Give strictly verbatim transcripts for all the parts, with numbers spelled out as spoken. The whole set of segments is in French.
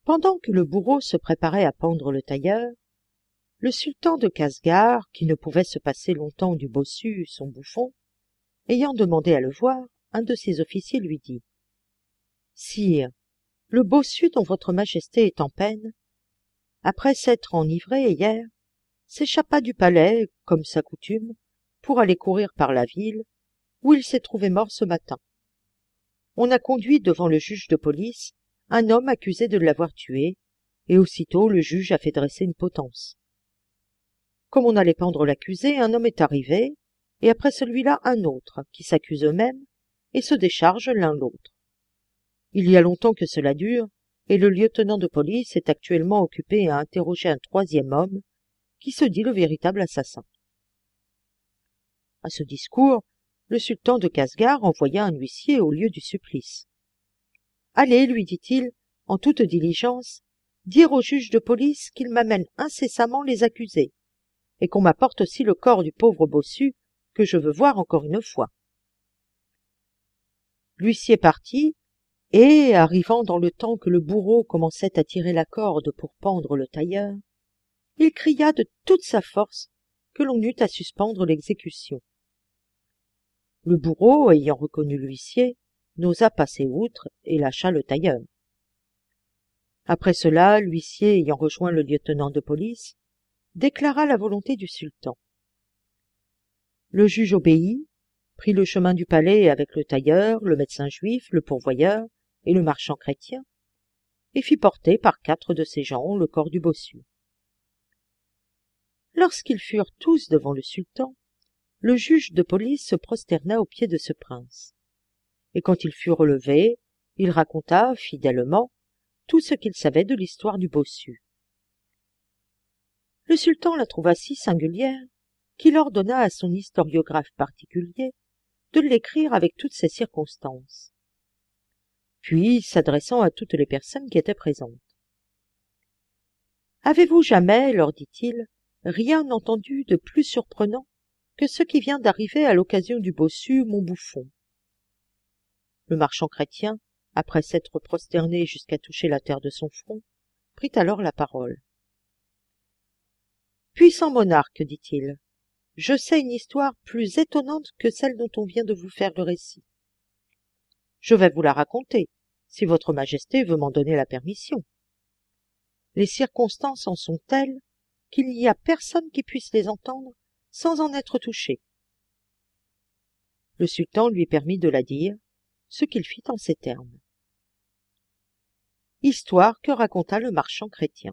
Pendant que le bourreau se préparait à pendre le tailleur, le sultan de Casgar, qui ne pouvait se passer longtemps du bossu, son bouffon, ayant demandé à le voir, un de ses officiers lui dit « Sire, le bossu dont votre majesté est en peine, après s'être enivré hier, s'échappa du palais, comme sa coutume, pour aller courir par la ville, où il s'est trouvé mort ce matin. On a conduit devant le juge de police un homme accusé de l'avoir tué, et aussitôt le juge a fait dresser une potence. Comme on allait pendre l'accusé, un homme est arrivé, et après celui-là un autre, qui s'accuse eux-mêmes, et se déchargent l'un l'autre. Il y a longtemps que cela dure, et le lieutenant de police est actuellement occupé à interroger un troisième homme, qui se dit le véritable assassin. » À ce discours, le sultan de Casgar envoya un huissier au lieu du supplice. « Allez, lui dit-il, en toute diligence, dire au juge de police qu'il m'amène incessamment les accusés, et qu'on m'apporte aussi le corps du pauvre bossu, que je veux voir encore une fois. » L'huissier partit, et, arrivant dans le temps que le bourreau commençait à tirer la corde pour pendre le tailleur, il cria de toute sa force que l'on eût à suspendre l'exécution. Le bourreau, ayant reconnu l'huissier, n'osa passer outre et lâcha le tailleur. Après cela, l'huissier, ayant rejoint le lieutenant de police, déclara la volonté du sultan. Le juge obéit, prit le chemin du palais avec le tailleur, le médecin juif, le pourvoyeur et le marchand chrétien, et fit porter par quatre de ses gens le corps du bossu. Lorsqu'ils furent tous devant le sultan, le juge de police se prosterna aux pieds de ce prince, et quand il fut relevé, il raconta fidèlement tout ce qu'il savait de l'histoire du bossu. Le sultan la trouva si singulière qu'il ordonna à son historiographe particulier de l'écrire avec toutes ses circonstances. Puis, s'adressant à toutes les personnes qui étaient présentes. « Avez-vous jamais, leur dit-il, rien entendu de plus surprenant que ce qui vient d'arriver à l'occasion du bossu, mon bouffon ?» Le marchand chrétien, après s'être prosterné jusqu'à toucher la terre de son front, prit alors la parole. « Puissant monarque, dit-il, je sais une histoire plus étonnante que celle dont on vient de vous faire le récit. Je vais vous la raconter, si votre majesté veut m'en donner la permission. Les circonstances en sont telles qu'il n'y a personne qui puisse les entendre sans en être touché. » Le sultan lui permit de la dire, ce qu'il fit en ces termes. Histoire que raconta le marchand chrétien.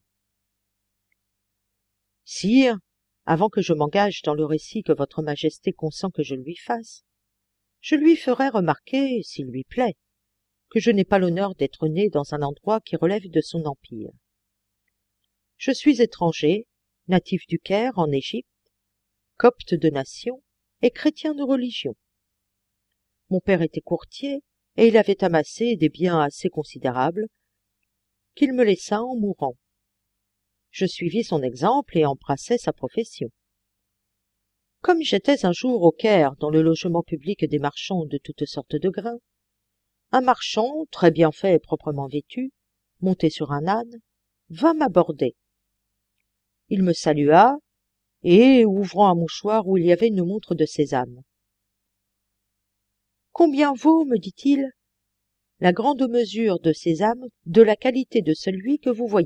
« Sire, avant que je m'engage dans le récit que votre majesté consent que je lui fasse, je lui ferai remarquer, s'il lui plaît, que je n'ai pas l'honneur d'être né dans un endroit qui relève de son empire. Je suis étranger, natif du Caire, en Égypte, copte de nation et chrétien de religion. Mon père était courtier et il avait amassé des biens assez considérables qu'il me laissa en mourant. Je suivis son exemple et embrassai sa profession. Comme j'étais un jour au Caire dans le logement public des marchands de toutes sortes de grains, un marchand, très bien fait et proprement vêtu, monté sur un âne, vint m'aborder. Il me salua, et, ouvrant un mouchoir où il y avait une montre de sésame. « Combien vaut, me dit-il, la grande mesure de sésame de la qualité de celui que vous voyez ?»